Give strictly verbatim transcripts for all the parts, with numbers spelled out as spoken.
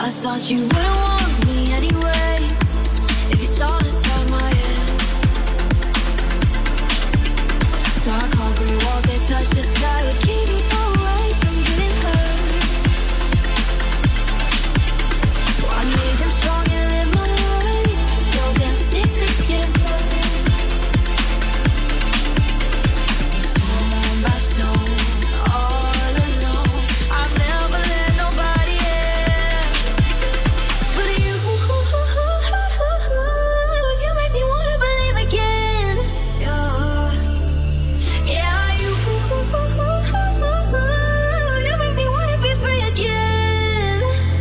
I thought you wouldn't want me anyway if you saw inside my head. Thought concrete walls that touch the sky would keep me away from getting hurt. So I made them strong and live my life. So damn sick of getting hurt. Stone by stone, all alone. I've never let nobody in. But you, you make me wanna believe again. Yeah, yeah, you, you make me wanna be free again.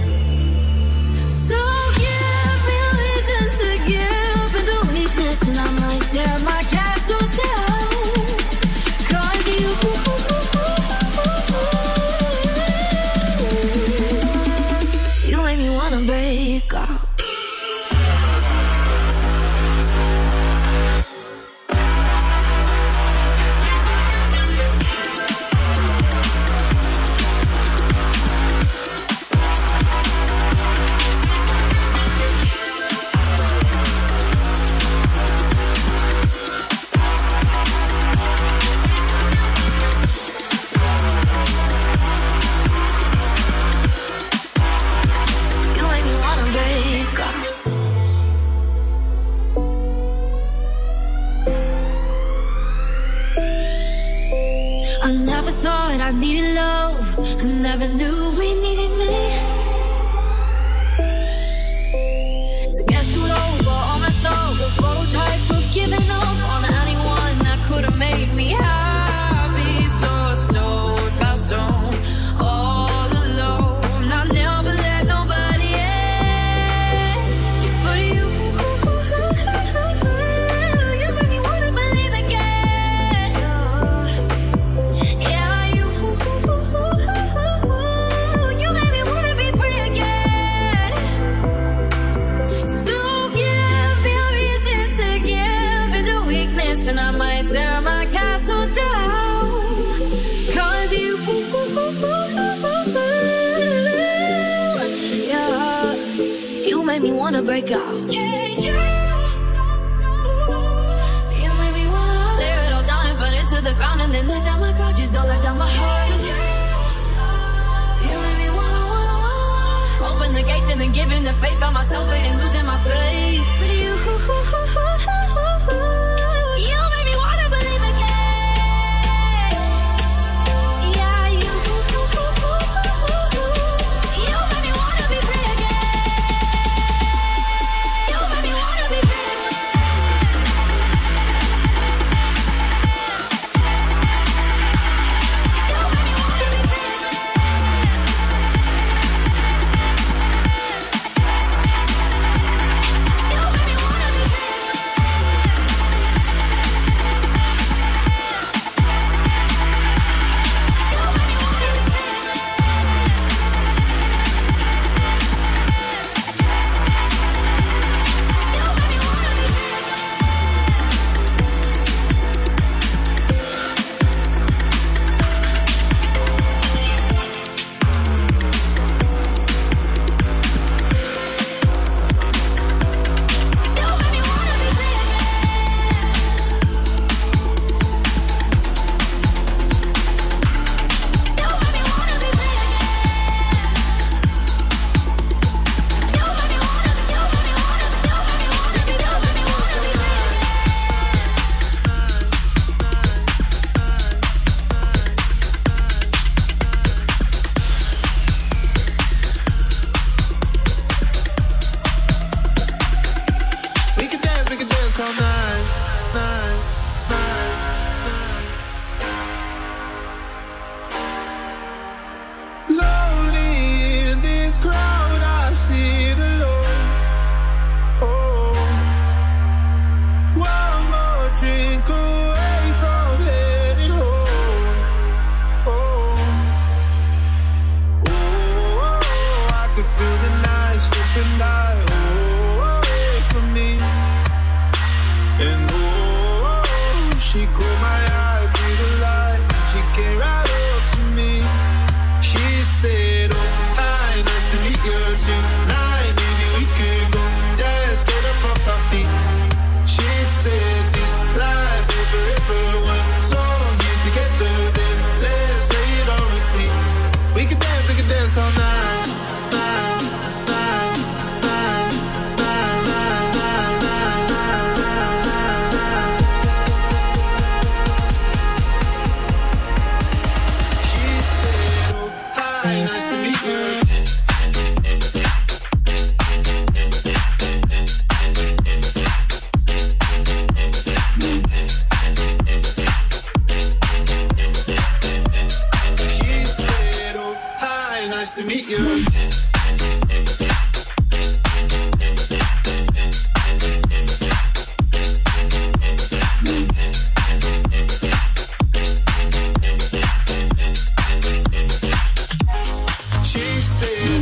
So give me a reason to give into weakness, and I might tear my castle down. 'Cause you, you make me wanna break out. You make me wanna break out. I never thought I needed love. I never knew we needed me. To get screwed over, all messed up, the prototype of giving up on anyone that could have made me happy. So stone by stone, all alone. I never let nobody in. But you, you make me wanna believe again. Yeah, you, you make me wanna be free again. So give me a reason to give into weakness, and I might tear my castle down. 'Cause you, yeah, you make me wanna break out. You make me wanna tear it all down and burn it to the ground, and then let down my guard. Just don't let down my heart. You make me wanna, wanna, wanna open the gates and then giving the faith. Found myself waiting, losing my faith. But you, you make me wanna believe again. Yeah, you, you make me wanna be free again. You make me wanna be free again. You make me wanna be free again. You make me wanna be free again. tonight, maybe we could go. Let's get up off our feet. She said this life is forever one. So here together, then let's play it on repeat. We can dance, we can dance all night. Night, night, night, night, night, night, night, night, night. She said, oh, hi, nice to meet you. Nice to meet you. She said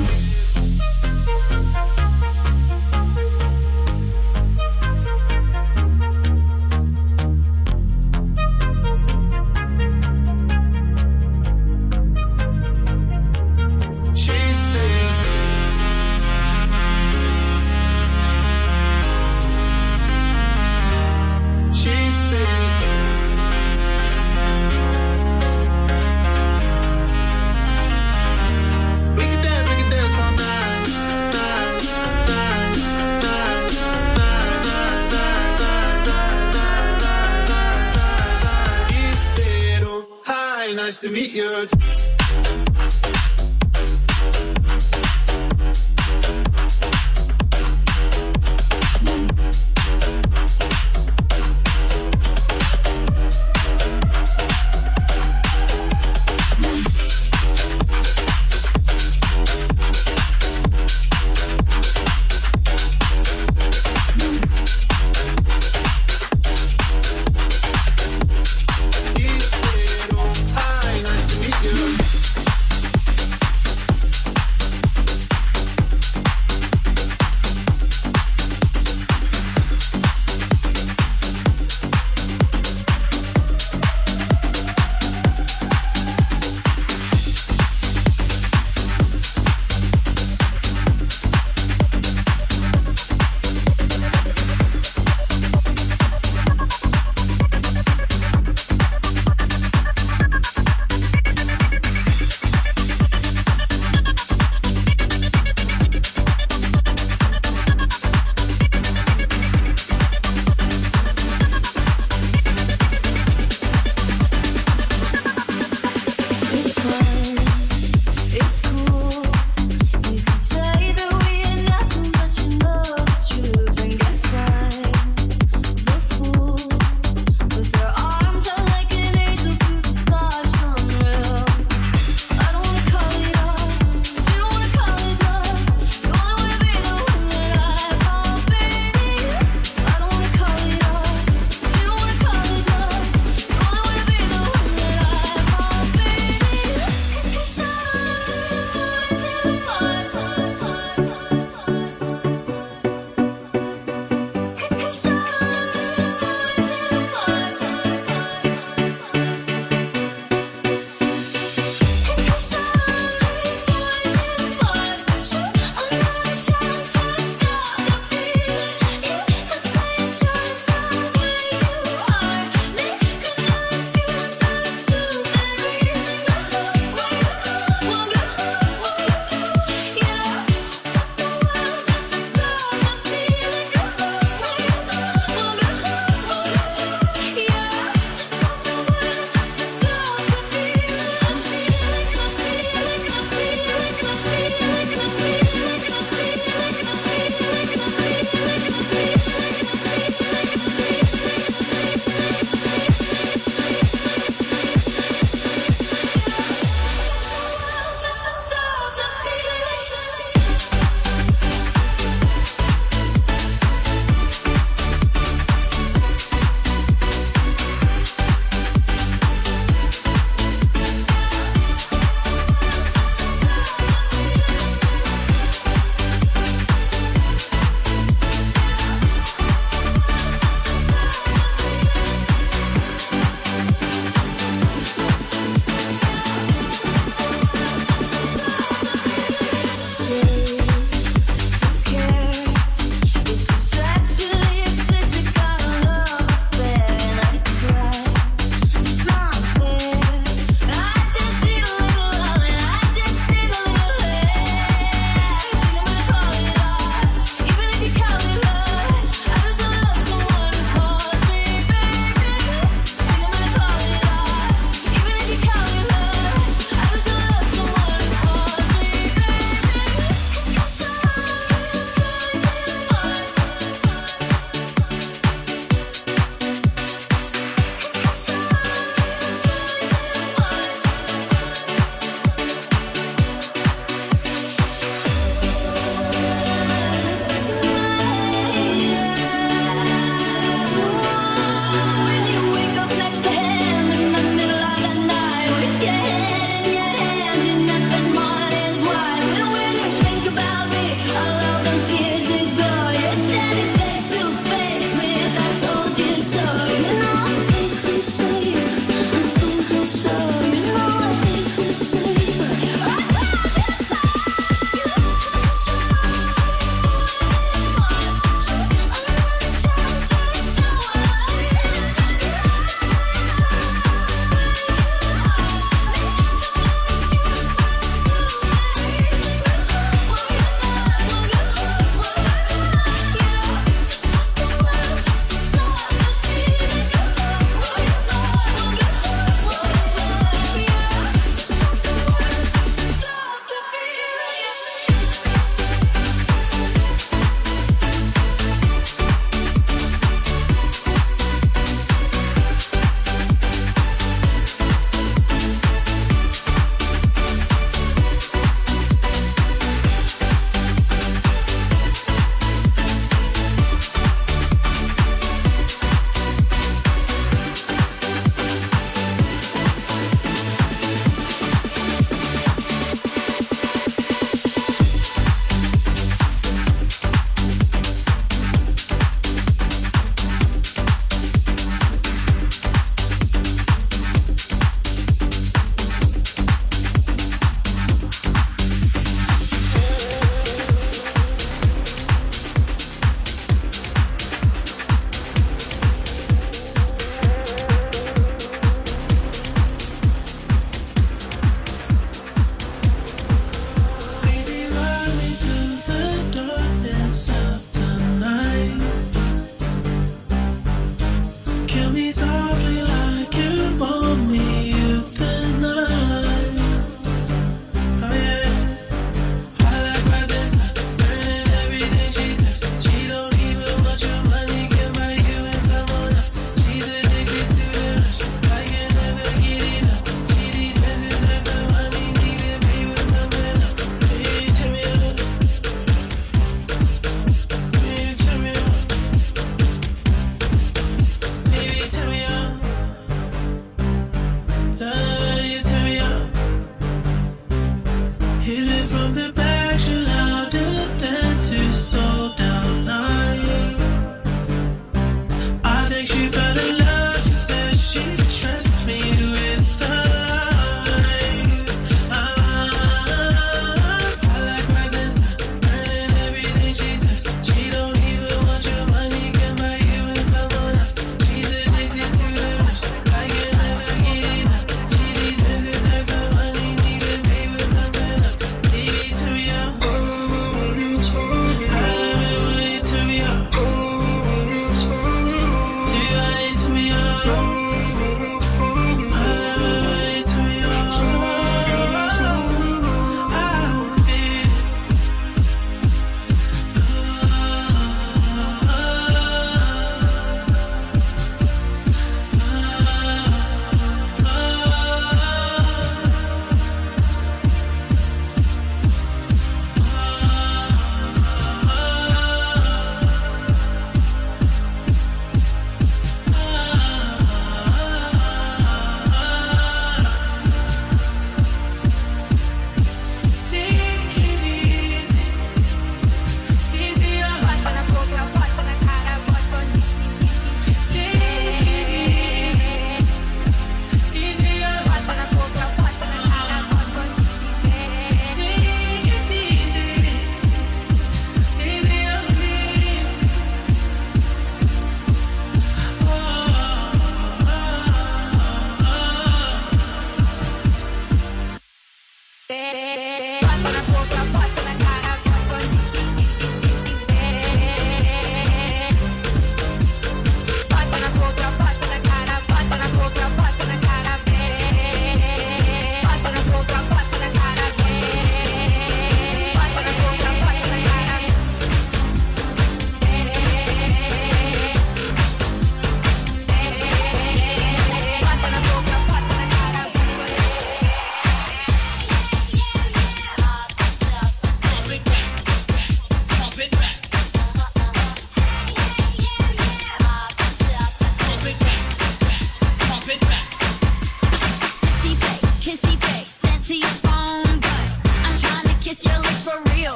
nice to meet you. You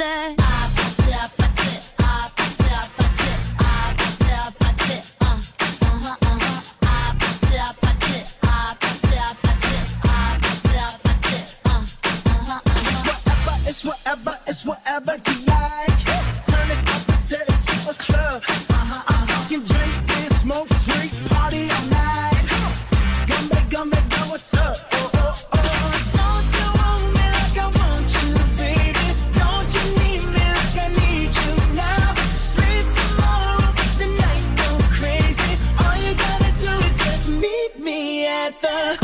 that. I put it, put it, I put it, put it, I put it, put it, uh, uh-huh, uh-huh. I put it, put it, I put it, put it, I put it, put it, uh, uh-huh, uh-huh. It's whatever, it's whatever, it's whatever you like. Turn this up and set it to a club. Uh-huh, I'm talking drink, dance, smoke, freak, party all night. Come back, come back, go, what's up? Oh, oh, oh. Don't you want me like I want you, baby? Don't you need me like I need you now? Sleep tomorrow, but tonight go crazy. All you gotta do is just meet me at the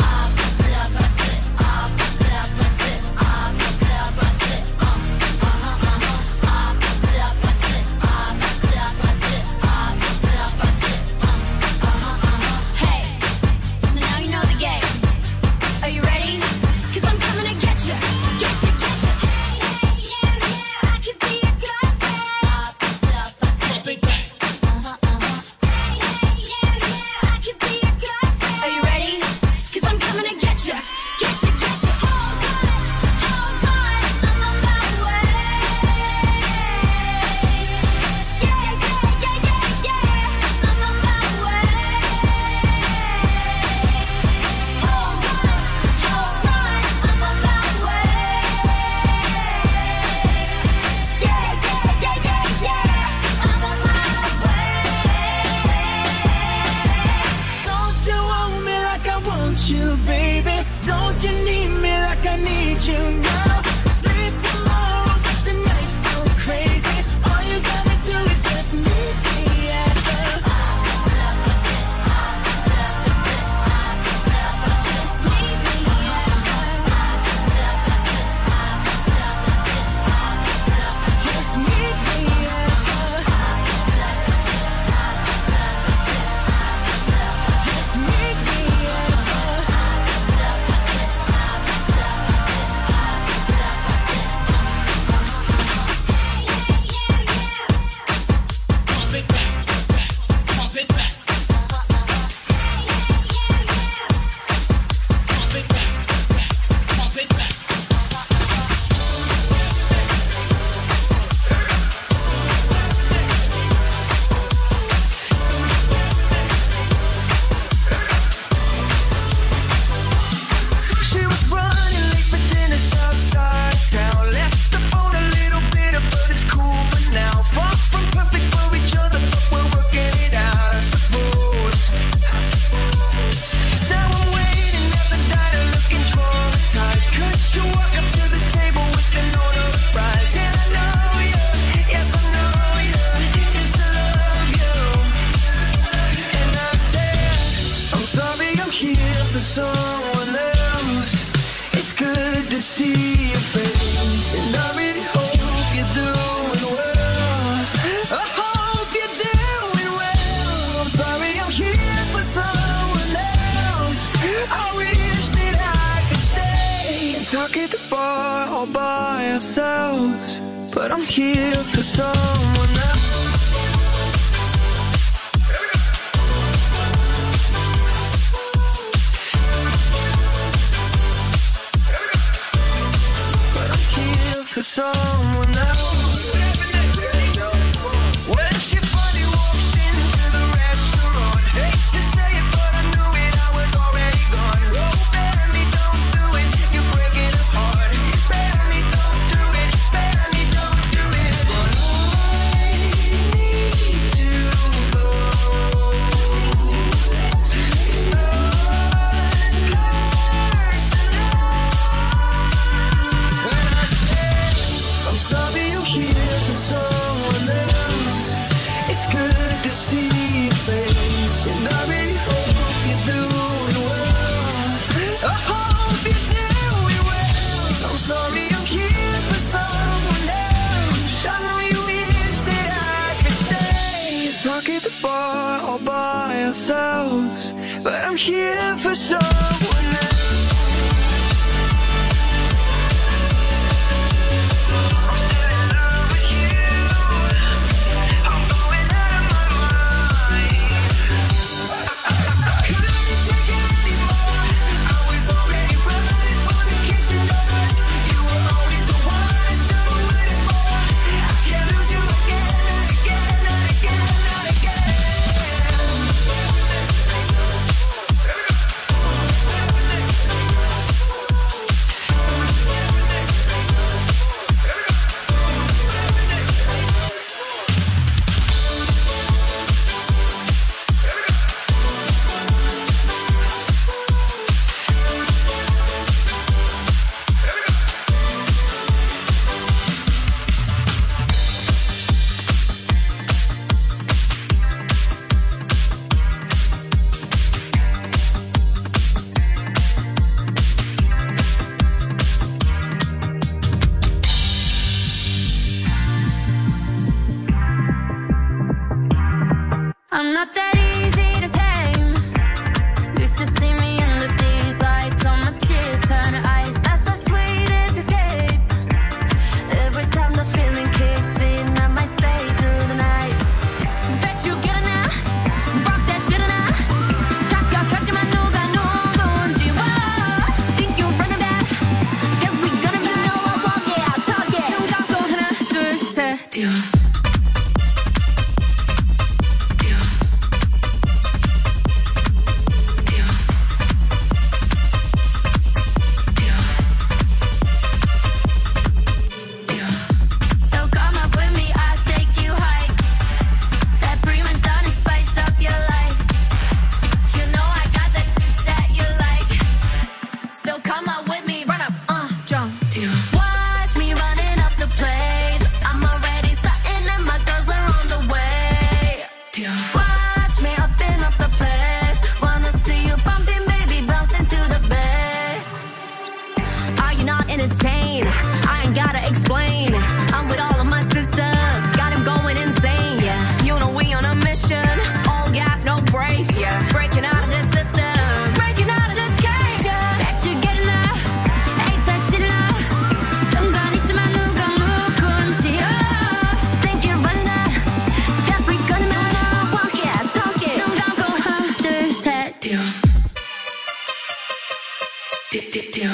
you're not entertained. I ain't gotta explain. I'm with all of my sisters, got him going insane. Yeah, you know we on a mission. All gas, no brakes. Yeah, breaking out of this system, breaking out of this cage. Yeah, bet you're getting up. Ain't that enough? 순간 있지만 누가 누군지. Oh, think you're running out. Just be gonna matter. Walk it, talk it. 눈 감고 하나 둘 셋. 뛰어. 뛰어 뛰어 뛰어.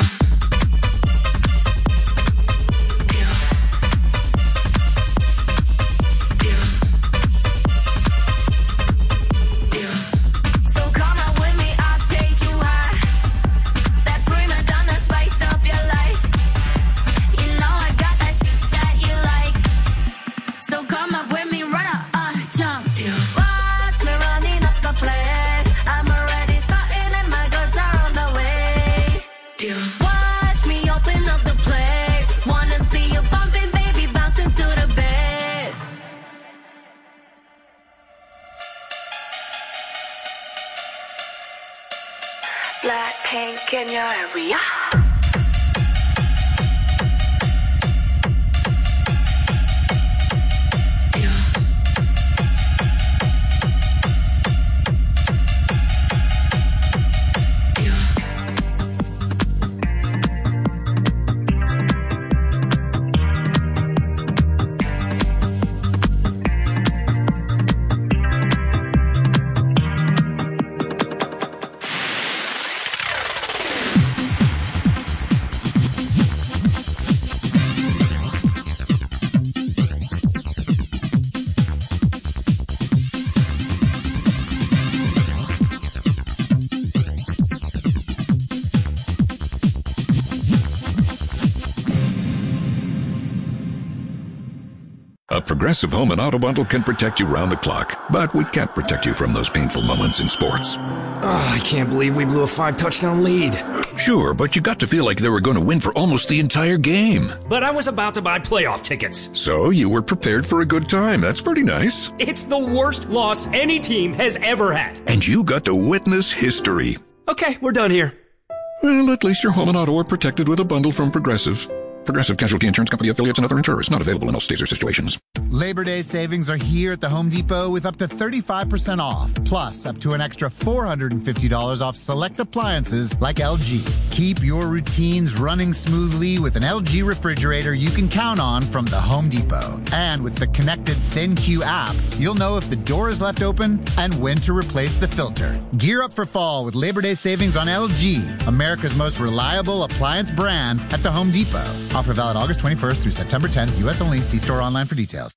Blackpink in your area. A Progressive Home and Auto Bundle can protect you round the clock, but we can't protect you from those painful moments in sports. Oh, I can't believe we blew a five-touchdown lead. Sure, but you got to feel like they were going to win for almost the entire game. But I was about to buy playoff tickets. So you were prepared for a good time. That's pretty nice. It's the worst loss any team has ever had. And you got to witness history. Okay, we're done here. Well, at least your home and auto are protected with a bundle from Progressive. Progressive Casualty Insurance Company affiliates and other insurers. Not available in all states or situations. Labor Day savings are here at the Home Depot with up to thirty-five percent off, plus up to an extra four hundred fifty dollars off select appliances like L G. Keep your routines running smoothly with an L G refrigerator you can count on from the Home Depot. And with the connected ThinQ app, you'll know if the door is left open and when to replace the filter. Gear up for fall with Labor Day savings on L G, America's most reliable appliance brand at the Home Depot. Offer valid August twenty-first through September tenth, U S only. See store online for details.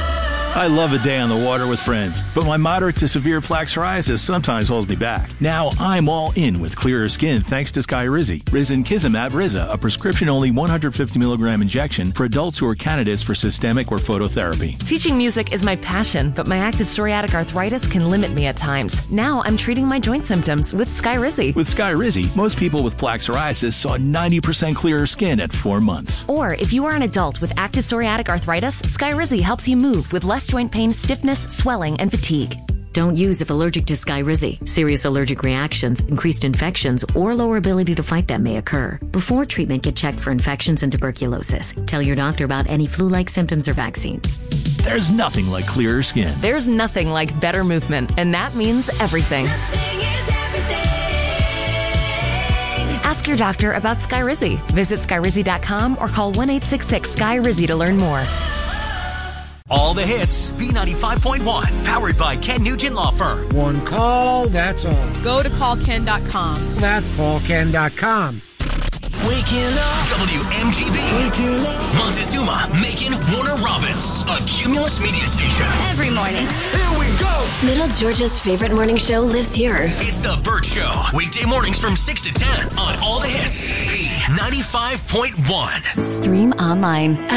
I love a day on the water with friends, but my moderate to severe plaque psoriasis sometimes holds me back. Now I'm all in with clearer skin thanks to Skyrizi. Risankizumab Riza, a prescription-only one hundred fifty milligram injection for adults who are candidates for systemic or phototherapy. Teaching music is my passion, but my active psoriatic arthritis can limit me at times. Now I'm treating my joint symptoms with Skyrizi. With Skyrizi, most people with plaque psoriasis saw ninety percent clearer skin at four months. Or if you are an adult with active psoriatic arthritis, Skyrizi helps you move with less joint pain, stiffness, swelling, and fatigue. Don't use if allergic to Skyrizi. Serious allergic reactions, increased infections, or lower ability to fight them may occur. Before treatment, get checked for infections and tuberculosis. Tell your doctor about any flu-like symptoms or vaccines. There's nothing like clearer skin. There's nothing like better movement, and that means everything. Ask your doctor about Skyrizi. Visit Skyrizi dot com or call one eight six six S K Y R I Z I to learn more. All the hits, B ninety-five point one, powered by Ken Nugent Law Firm. One call, that's all. Go to call ken dot com. That's call ken dot com. Waking up. W M G B. Waking up. Montezuma, Macon, Warner Robins. A Cumulus media station. Every morning. Here we go. Middle Georgia's favorite morning show lives here. It's The Burt Show. Weekday mornings from six to ten on All the Hits. B ninety-five point one. Stream online.